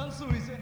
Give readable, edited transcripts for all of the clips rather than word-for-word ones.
Танцуйте.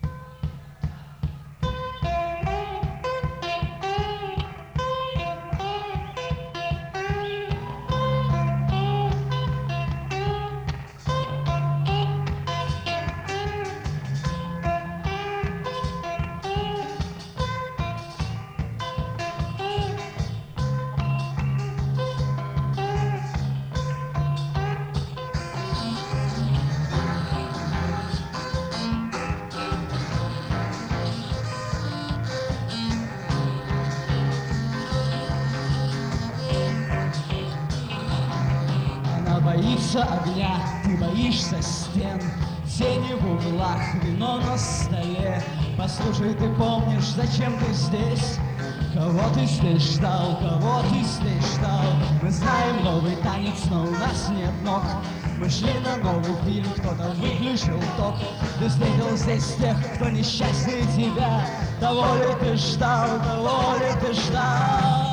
Боишься огня, ты боишься стен, тени в углах, вино на столе. Послушай, ты помнишь, зачем ты здесь? Кого ты здесь ждал, кого ты здесь ждал? Мы знаем новый танец, но у нас нет ног. Мы шли на новый фильм, кто-то выключил ток. Ты встретил здесь тех, кто несчастнее тебя. Того ли ты ждал, того ли ты ждал?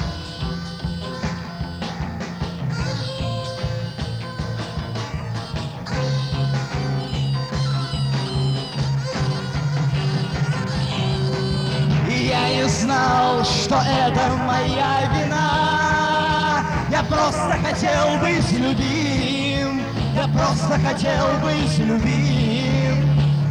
Я не знал, что это моя вина. Я просто хотел быть любим. Я просто хотел быть любим.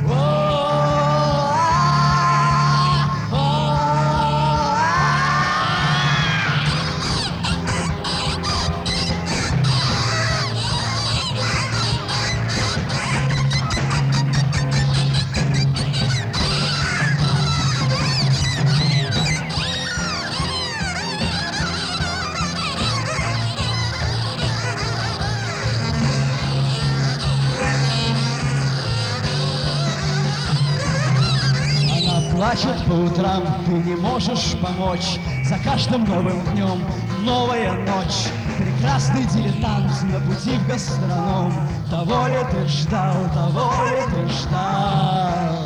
Плачет по утрам, ты не можешь помочь. За каждым новым днем новая ночь. Прекрасный дилетант на пути в гастроном. Того ли ты ждал, того ли ты ждал?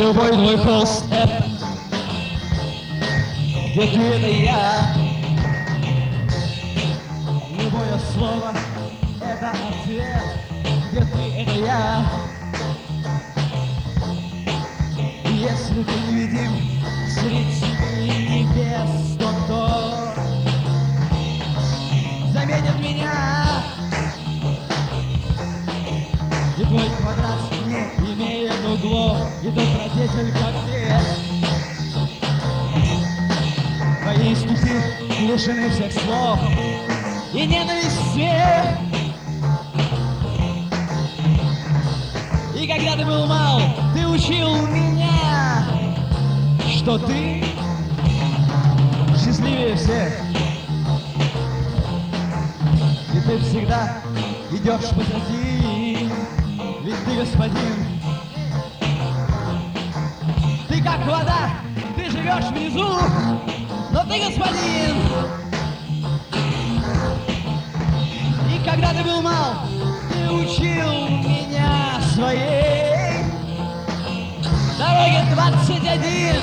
Любой твой холст — это где ты — это я. Любое слово — это ответ, где ты — это я. И если ты невидим среди семи небес, то кто заметит меня? И твой квадрат не имеет углов, и тот родитель, как ты. Твои стихи лишены всех слов и ненависти. И когда ты был мал, ты учил меня, что ты счастливее всех. И ты всегда идешь позади, ведь ты господин. Ты как вода, ты живешь внизу, но ты господин. И когда ты был мал, ты учил меня своей дороге 21.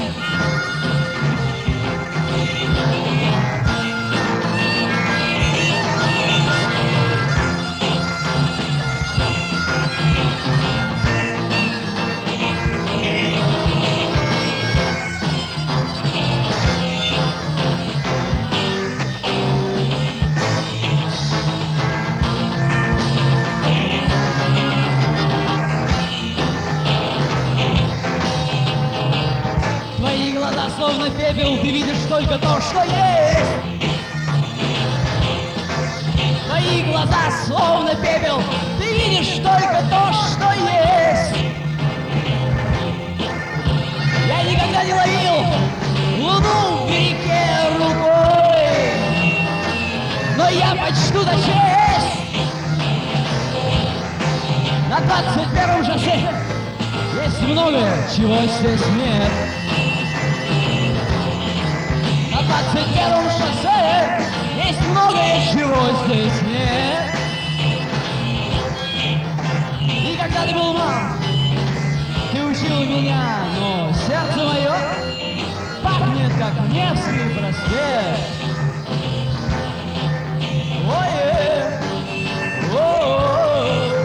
Словно пепел, ты видишь только то, что есть. Твои глаза словно пепел, ты видишь только то, что есть. Я никогда не ловил луну в реке рукой, но я почту за честь. На 21-м шоссе есть многое, чего здесь нет. На 21-м шоссе есть многое, чего здесь нет. И когда ты был мал, ты учил меня, но сердце мое пахнет, как Невский проспект. Ой-е, о-о-о-о.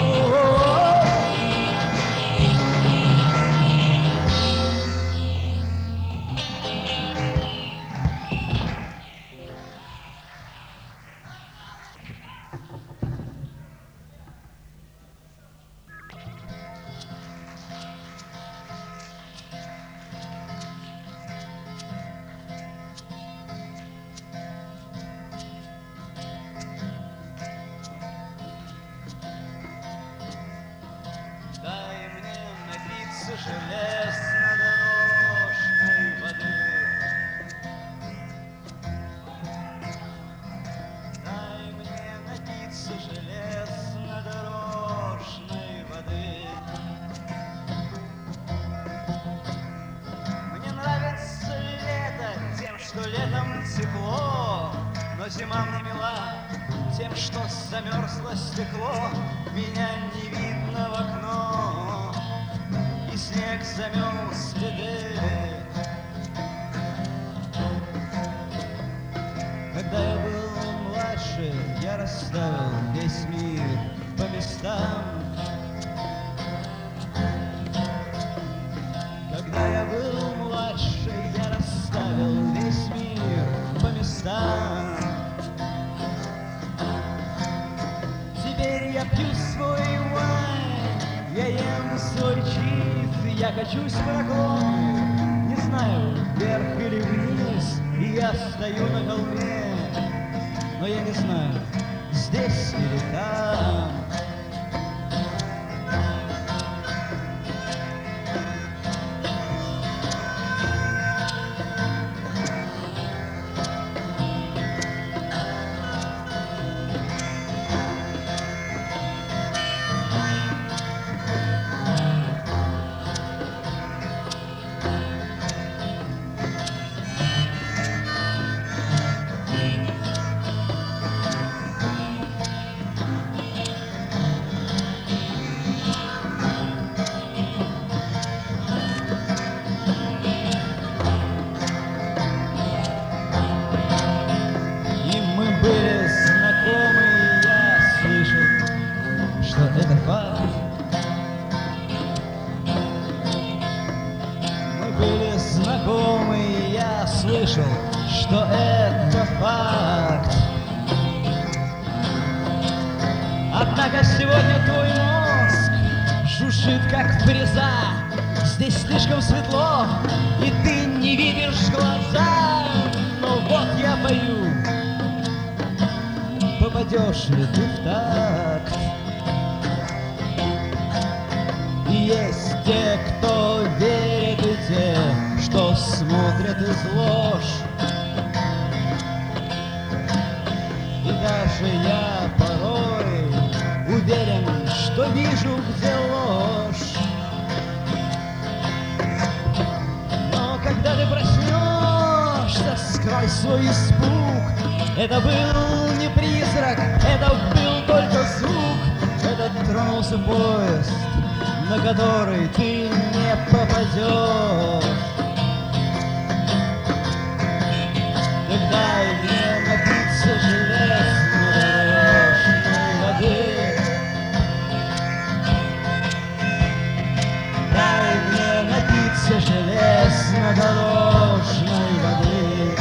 Железнодорожной воды. Дай мне напиться железнодорожной воды. Мне нравится лето тем, что летом тепло, но зима мне мила тем, что замерзло стекло. Меня не видно в окно, и снег замел следы. Когда я был младше, я расставил весь мир по местам. Когда я был младше, я расставил весь мир по местам. Теперь я пью свой вайн, я ем свой чиз, я качусь по наклону, не знаю, вверх или вниз, и я стою на холме, но я не знаю, здесь или там. были знакомы, и я слышал, что это факт. Однако сегодня твой мозг шуршит, как фреза. Здесь слишком светло, и ты не видишь глаза. Но вот я пою, попадешь ли ты в такт? И есть те, кто верит, и те, что смотрят из ложь. И даже я порой уверен, что вижу, где ложь. Но когда ты проснешься, скрой свой испуг. Это был не призрак, это был только звук. Это тронулся поезд, на который ты не попадешь. Так дай мне напиться железной воды. Дай мне напиться железнодорожной воды.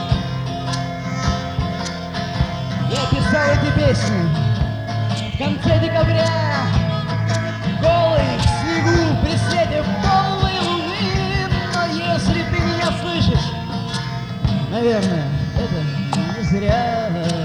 Я писал эти песни в конце декабря, голый в снегу при свете полной луны. Но если ты меня слышишь, наверное, это не зря.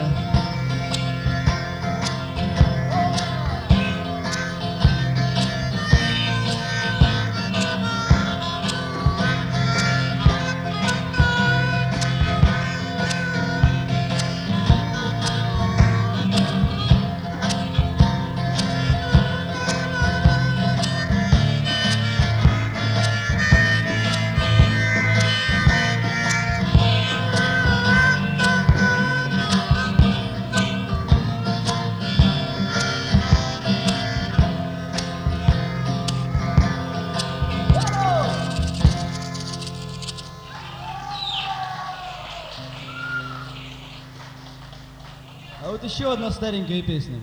А вот еще одна старенькая песня.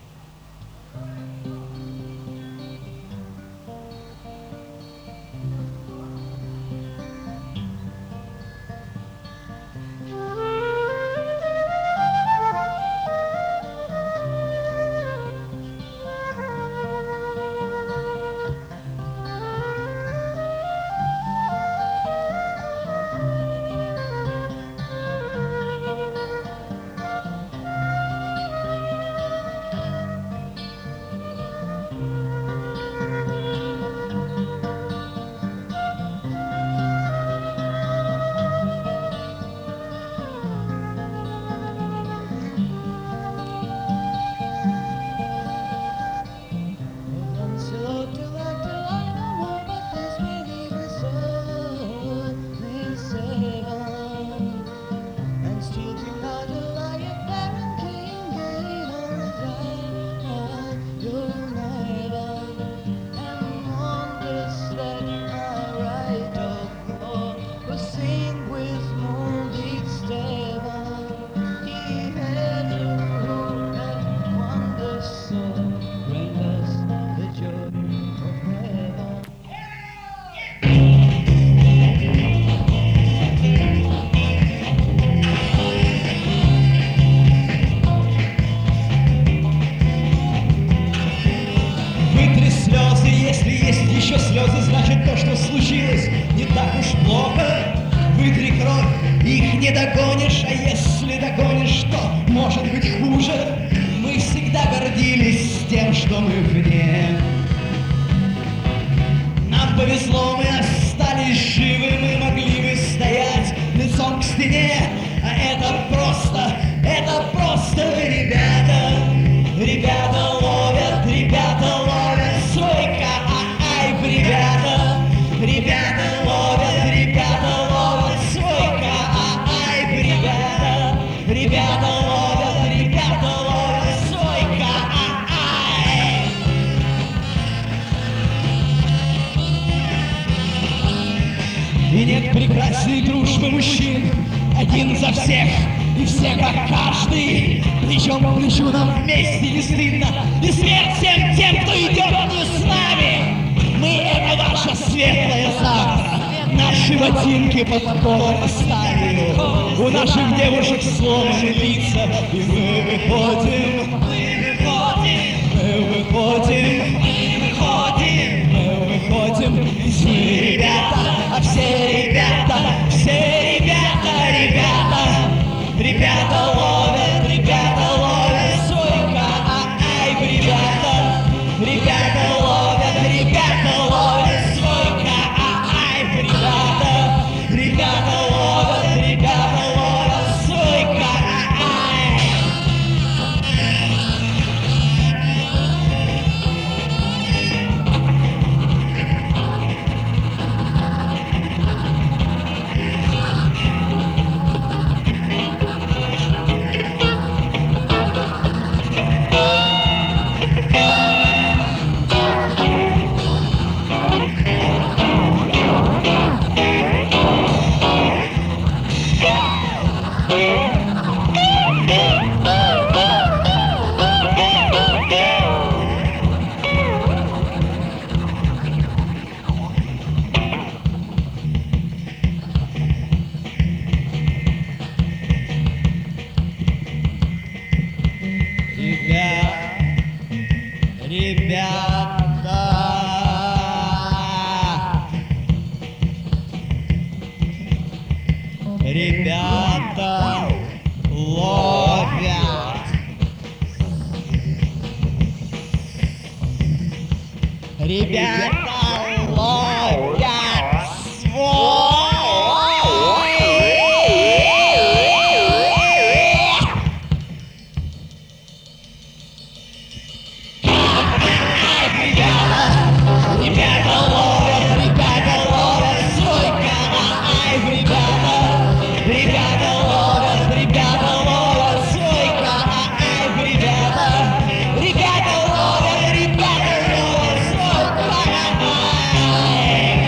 слезы, значит то, что случилось, не так уж плохо. Вытри кровь, их не догонишь, а если догонишь, то может быть хуже. Мы всегда гордились тем, что мы вне. Нам повезло, мы остались живы, мы могли бы стоять лицом к стене. А это просто ребята ловят свой кайф, ребята ловят свой кайф, ребята ловят свой кайф. И нет прекрасной дружбы мужчин, один за всех и все как каждый, плечом к плечу нам вместе не стыдно. И смерть всем тем, кто идет не с нами. Мы — это ваше светлое завтра. Наши ботинки подкованы сталью, у наших девушек сломаны лица, и мы выходим, и все ребята, а все ребята ловят сойка, ай, ребята ловят сойка, ай, ребята ловят сойка, ай. Ребята ловят. Ребята ловят свой. Ребята ловят свой ай, ребята ловят свой ай, ребята ловят свой ай.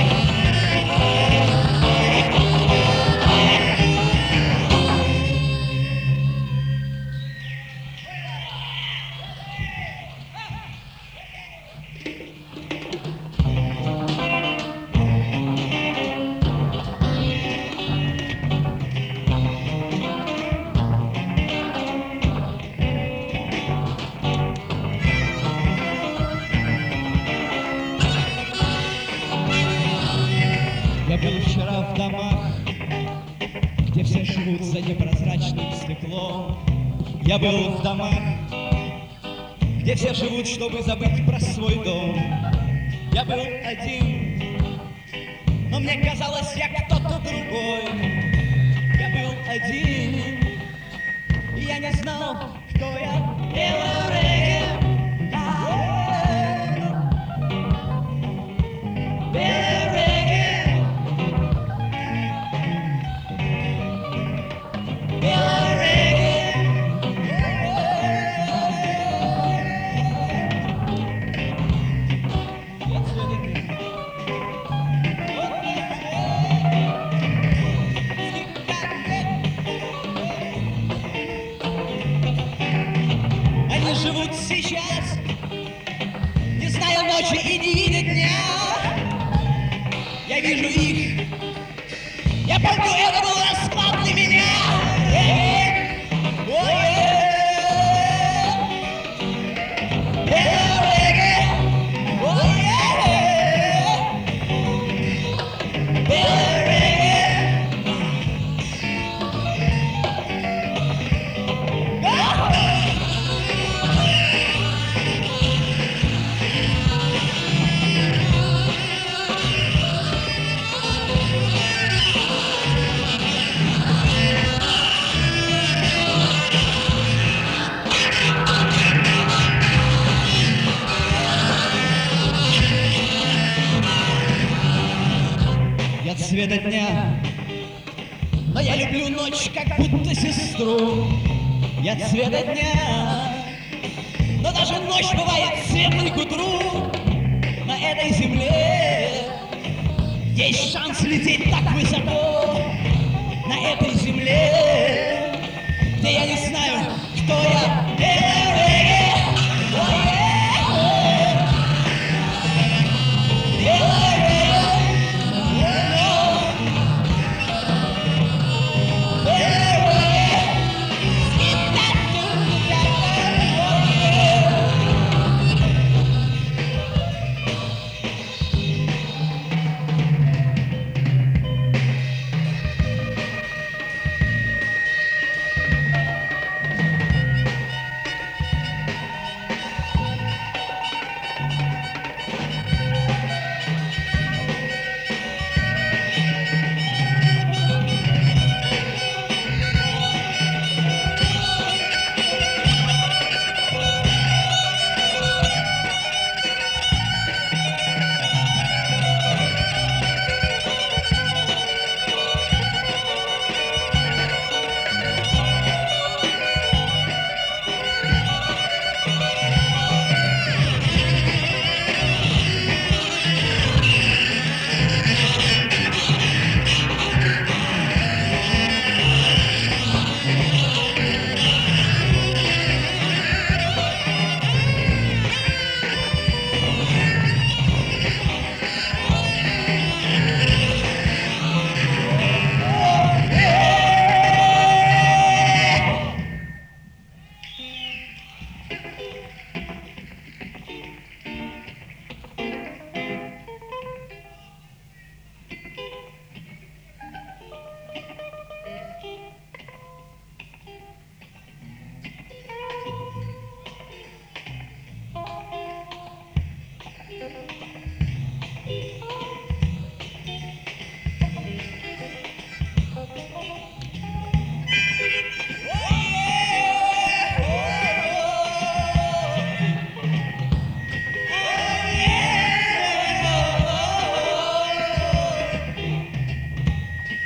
Я был вчера в домах, где все живут за непрозрачным стеклом. Я был в домах, где все живут, чтобы забыть про свой дом. Я был один, но мне казалось, я кто-то другой. Я был один, и я не знал, кто я. Белый регги, белый регги, белый регги. Они живут сейчас, не зная ночи и не видя дня. Я вижу их, я помню, это был расклад для меня. Я цвета дня, но я люблю ночь, как будто сестру. Я цвета дня, но даже ночь бывает светлой к утру. На этой земле есть шанс лететь так высоко. На этой земле, где я не знаю, кто я.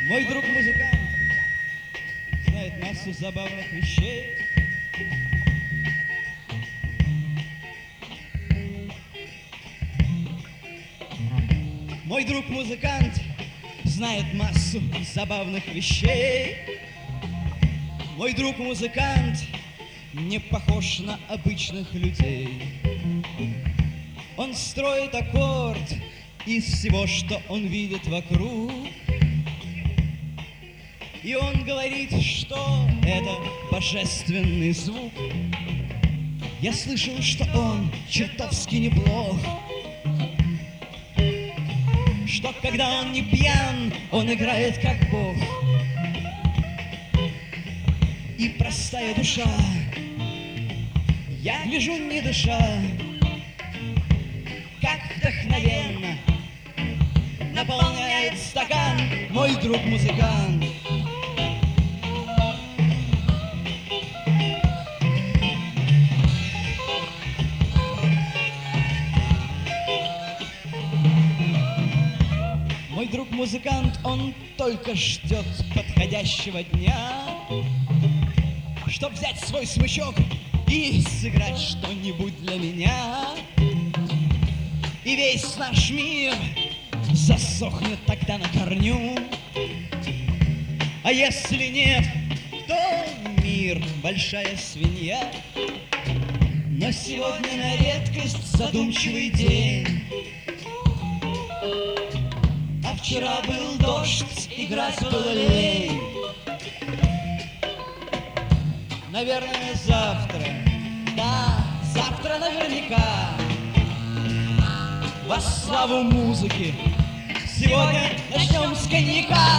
Мой друг музыкант знает массу забавных вещей. Мой друг музыкант знает массу забавных вещей. Мой друг музыкант не похож на обычных людей. Он строит аккорд из всего, что он видит вокруг. И он говорит, что это божественный звук. Я слышал, что он чертовски неплох, что когда он не пьян, он играет как бог. И простая душа, я гляжу не дыша, как вдохновенно наполняет стакан мой друг музыкант. Мой друг музыкант, он только ждет подходящего дня, чтоб взять свой смычок и сыграть что-нибудь для меня. И весь наш мир засохнет тогда на корню. А если нет, то мир большая свинья. Но сегодня на редкость задумчивый день. А вчера был дождь, играть было лень. Наверное, завтра, да, завтра наверняка, во славу музыки сегодня начнем с коньяка.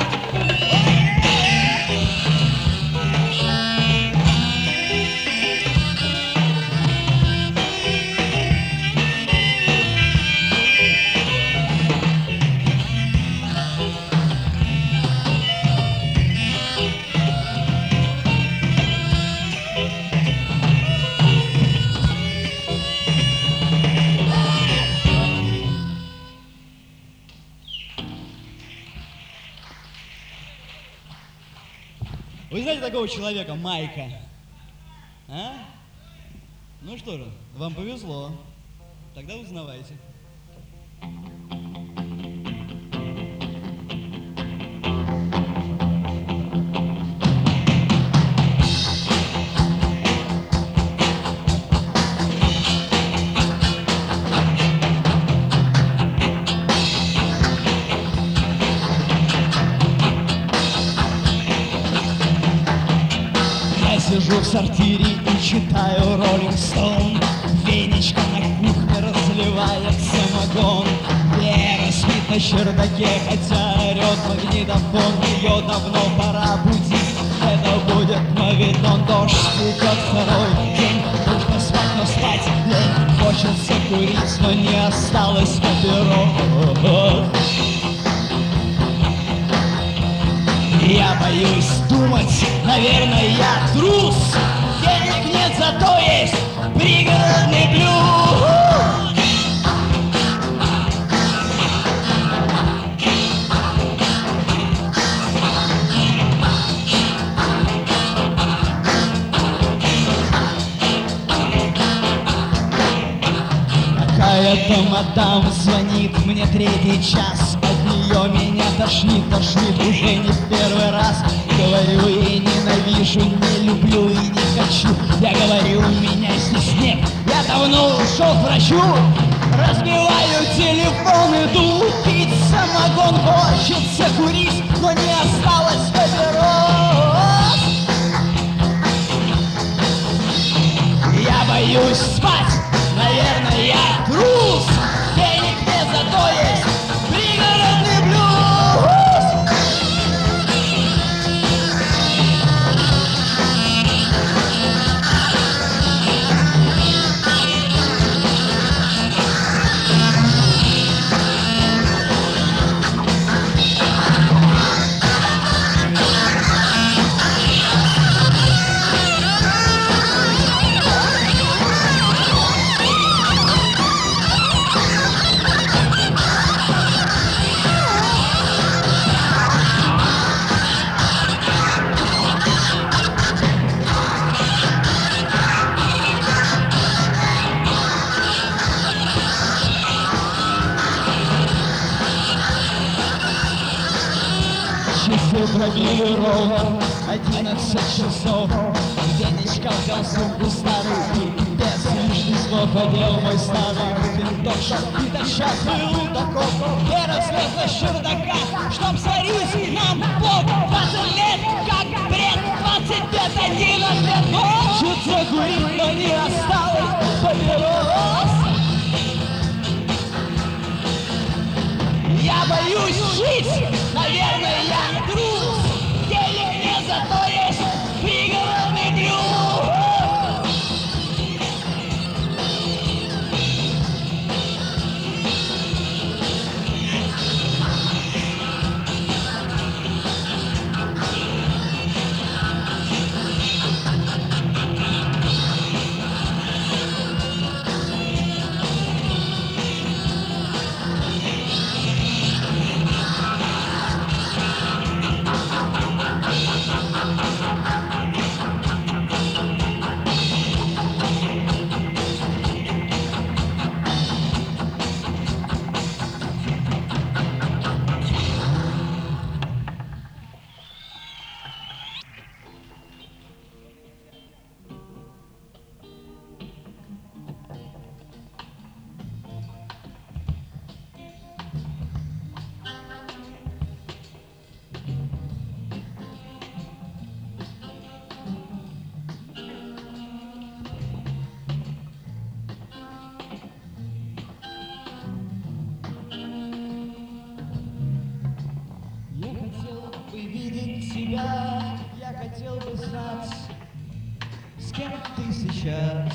Вы знаете такого человека, Майка? А? Ну что же, вам повезло. Тогда узнавайте. Сижу в сортире и читаю Роллинг Стоун. Веничка на кухне разливает самогон. Вера спит на чердаке, хотя орет магнитофон. Ее давно пора будить, это будет мавитон. Дождь идет второй день, нужно спать, но спать лень. Хочется курить, но не осталось папирос. Я боюсь думать, наверное, я трус. Денег нет, зато есть пригородный блюз. Какая-то мадам звонит мне третий час. От нее меня тошнит уже не в первый раз. Говорю, и ненавижу, не люблю и не хочу. Я говорю, у меня здесь нет, я давно ушел к врачу. Разбиваю телефон, иду пить самогон. Хочется курить, но не осталось папирос. Я боюсь спать, наверное, я трус. Денег нет, зато есть пригородный блюз. Часы пробили ровно 11 часов. Денечка взял сумку старый, без лишних слов одел мой старый пинтош. И тащат был таков, и разлез на чердаках, чтоб сварить нам плов. 20 лет, как бред, 21 лет. Хочет закурить, но не осталось папирос. Я боюсь жить, наверное, я трус. Денег нет, зато есть пригородный блюз. Я хотел бы знать, с кем ты сейчас.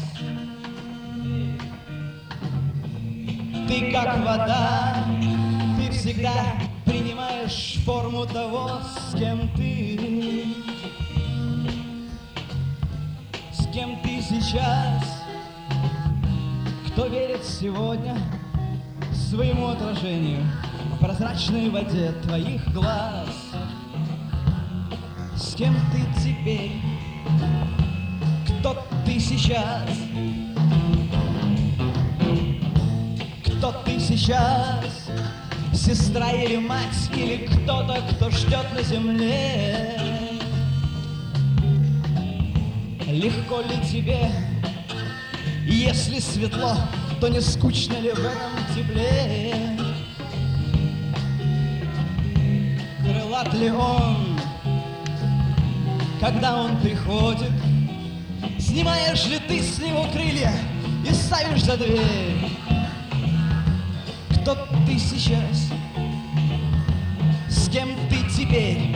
Ты как вода, ты всегда принимаешь форму того, с кем ты. С кем ты сейчас? Кто верит сегодня своему отражению в прозрачной воде твоих глаз? С кем ты теперь? Кто ты сейчас? Кто ты сейчас? Сестра или мать, или кто-то, кто ждет на земле? Легко ли тебе? Если светло, то не скучно ли в этом тепле? Крылат ли он, когда он приходит? Снимаешь ли ты с него крылья и ставишь за дверь? Кто ты сейчас? С кем ты теперь?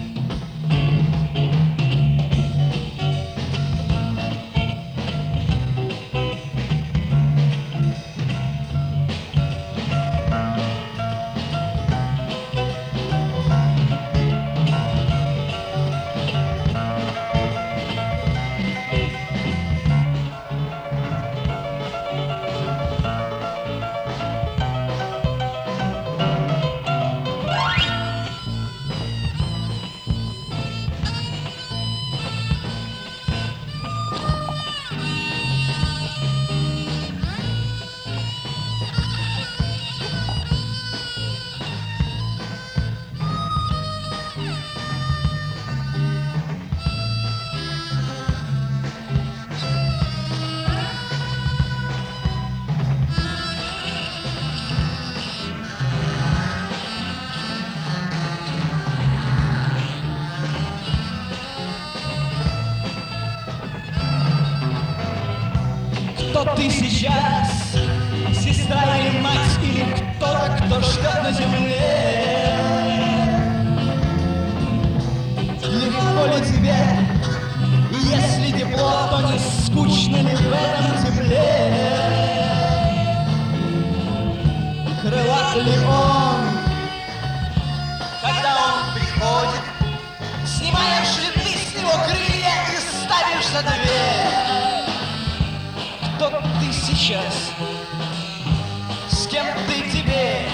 Кто ты сейчас? Сестра или мать, или кто-то, кто ждет на земле? Легко ли тебе? И если тепло, то не скучно ли в этом тепле? Крылат ли он, когда он приходит? Снимаешь ли ты с него крылья и ставишь за дверь? Кто ты сейчас? С кем ты теперь?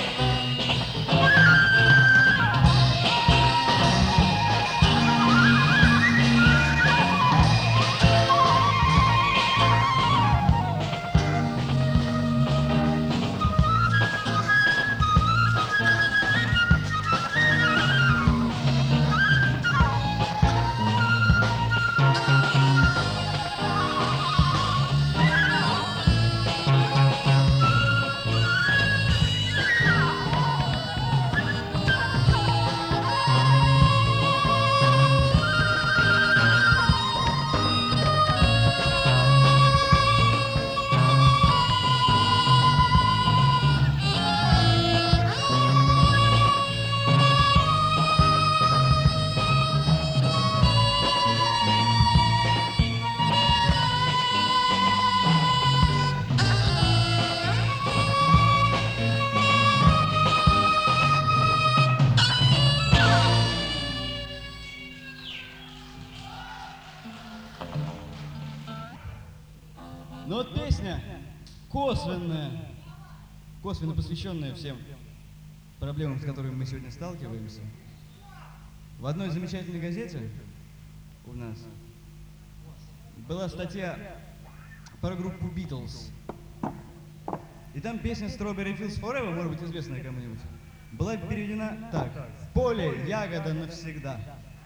Ну вот песня косвенно посвященная всем проблемам, с которыми мы сегодня сталкиваемся. В одной замечательной газете у нас была статья про группу Beatles. И там песня Strawberry Fields Forever, может быть, известная кому-нибудь, была переведена так: «В поле ягода навсегда».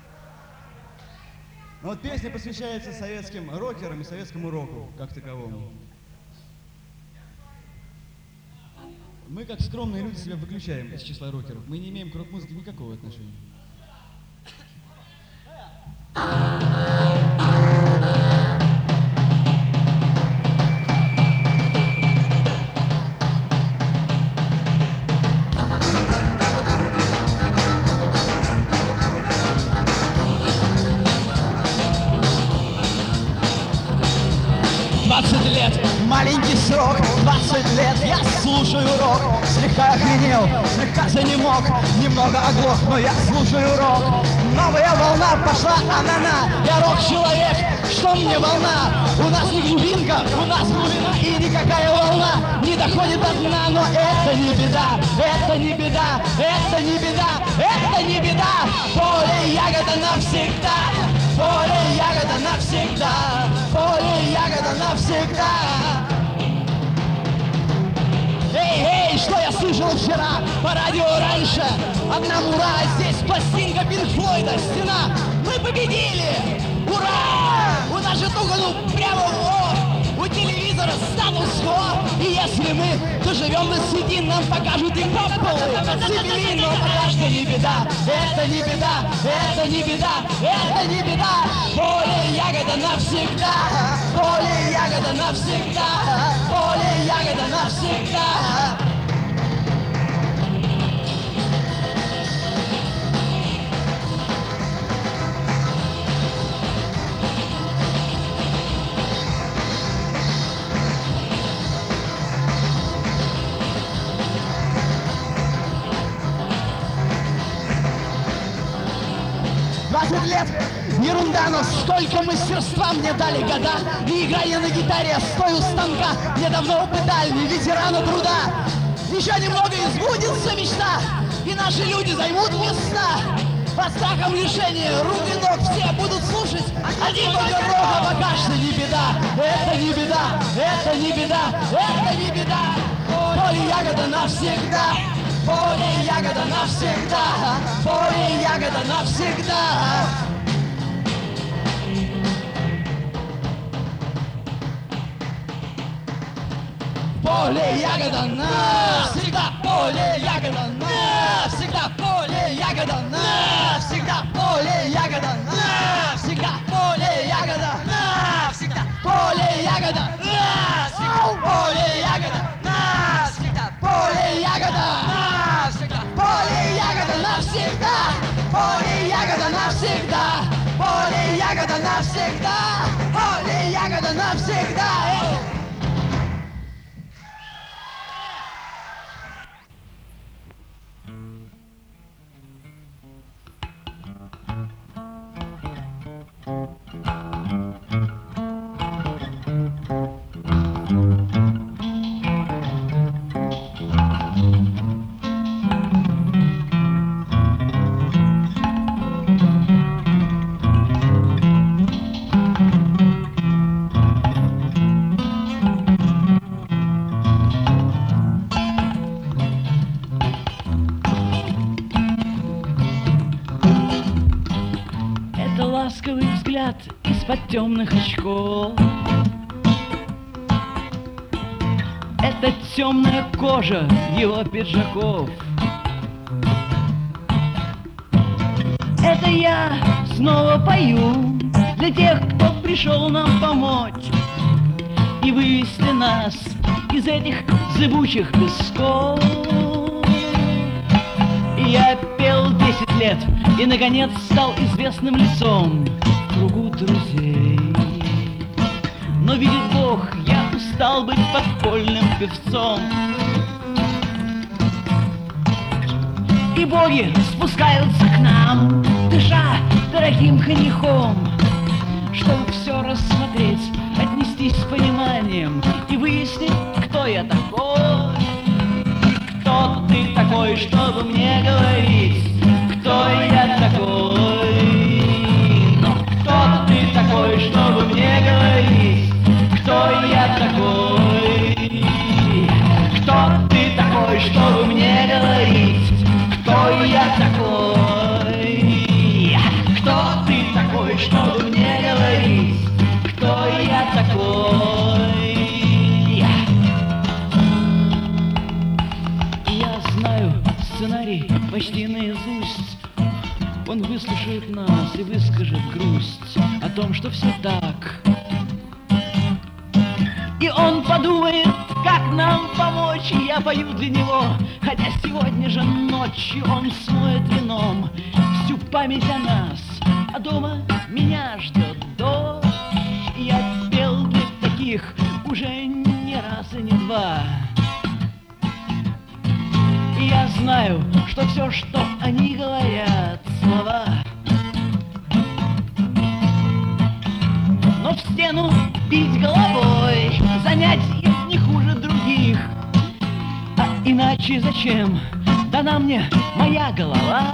Но вот песня посвящается советским рокерам и советскому року как таковому. Мы, как скромные люди, себя выключаем из числа рокеров. Мы не имеем к рок-музыке никакого отношения. 20 лет, маленький срок, 20 лет, я слушаю рок. Слегка охренел, слегка занемог, немного оглох, но я слушаю рок. Новая волна пошла, анана, я рок-человек, что мне волна? У нас не глубинка, у нас глубина, и никакая волна не доходит до дна. Но это не беда, это не беда, это не беда, это не беда. Поле ягода навсегда, поле ягода навсегда, поле ягода навсегда. Эй, эй, что я слышал вчера по радио раньше? Одна мура, здесь пластинка Пинк Флойда, стена. Мы победили! Ура! У нас же тугану прямо в лоб. У телевизора статус-кво. И если мы доживем до седин, нам покажут и популы. Подцепили, но пока что не беда. Это не беда, это не беда, это не беда. Поле ягода навсегда, поле ягода навсегда, поле ягода навсегда. Лет, ерунда, но столько мастерства мне дали года. Не играя на гитаре, стою у станка, мне давно опытальный ветерана труда. Еще немного и сбудется мечта, и наши люди займут места. Под страхом лишения рук и ног все будут слушать один только рок, а пока что не беда. Это не беда, это не беда, это не беда. Поле ягода навсегда, поле ягода навсегда, поле ягода навсегда. Поле ягода навсегда, поле ягода навсегда, поле ягода навсегда, поле ягода навсегда, поле ягода навсегда, поле ягода навсегда, поле ягода навсегда, поле ягода навсегда, поле ягода навсегда, поле ягода навсегда, поле ягода навсегда, поле ягода навсегда. Ласковый взгляд из-под темных очков. Это темная кожа его пиджаков. Это я снова пою для тех, кто пришел нам помочь и вывести нас из этих зыбучих песков. И я пел 10 лет и, наконец, стал известным лицом в кругу друзей. Но, видит Бог, я устал быть подпольным певцом. И боги спускаются к нам, дыша дорогим коньяком, чтобы все рассмотреть, отнести отнестись с пониманием и выяснить, кто я такой. Кто ты такой, чтобы мне говорить, кто я такой? Ну, кто ты такой, чтобы мне говорить, кто я такой? Кто ты такой, чтобы мне говорить, кто я такой? Кто ты такой, чтобы мне говорить, кто я такой? Я знаю сценарий почти наизусть. Он выслушает нас и выскажет грусть о том, что все так. И он подумает, как нам помочь. И я пою для него, хотя сегодня же ночью он смоет вином всю память о нас. А дома меня ждет дождь. И я пел для таких уже не раз и не два. И я знаю, что все, что они говорят, слова. Но в стену бить головой занятие не хуже других. А иначе зачем дана мне моя голова?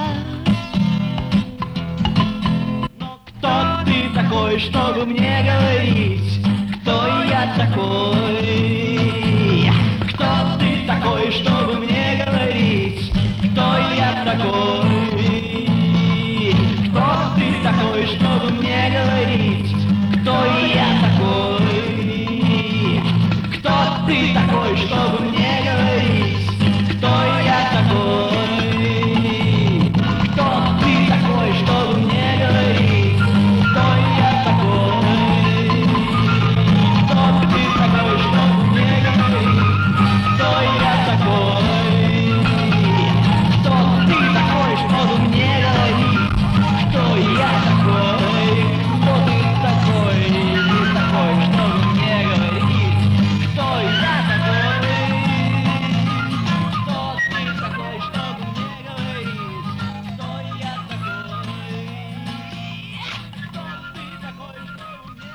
Но кто ты такой, чтобы мне говорить, кто я такой? Кто ты такой, чтобы мне говорить, кто я такой? Кто ты такой, чтобы мне говорить, кто я такой? Кто ты такой, чтобы мне говорить, кто я такой? Кто ты такой, чтобы мне говорить, кто я такой? Кто ты такой, чтобы мне говорить, кто я такой? Кто ты такой, чтобы мне говорить, кто я такой? Кто ты такой, чтобы мне говорить, кто я такой? Кто ты такой, чтобы мне говорить, кто я такой? Кто ты такой, чтобы мне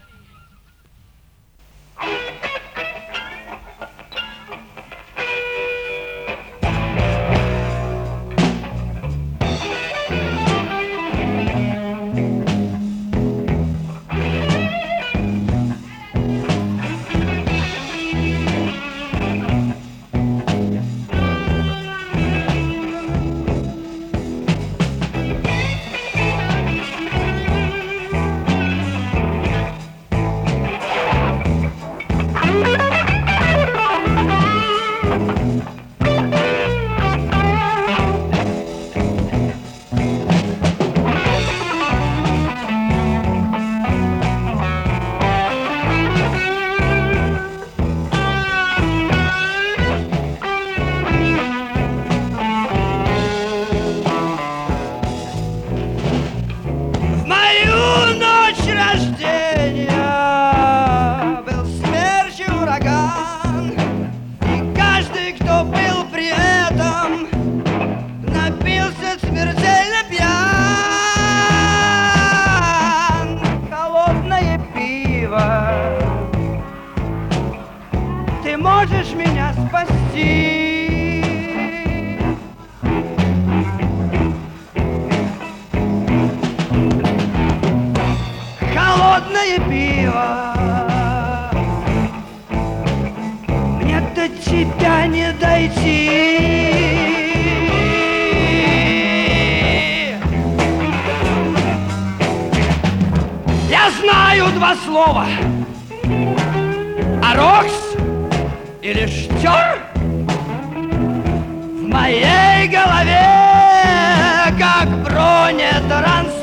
можешь меня спасти. Холодное пиво, мне до тебя не дойти. Я знаю два слова: Арокс или штер. В моей голове, как бронетранспортер.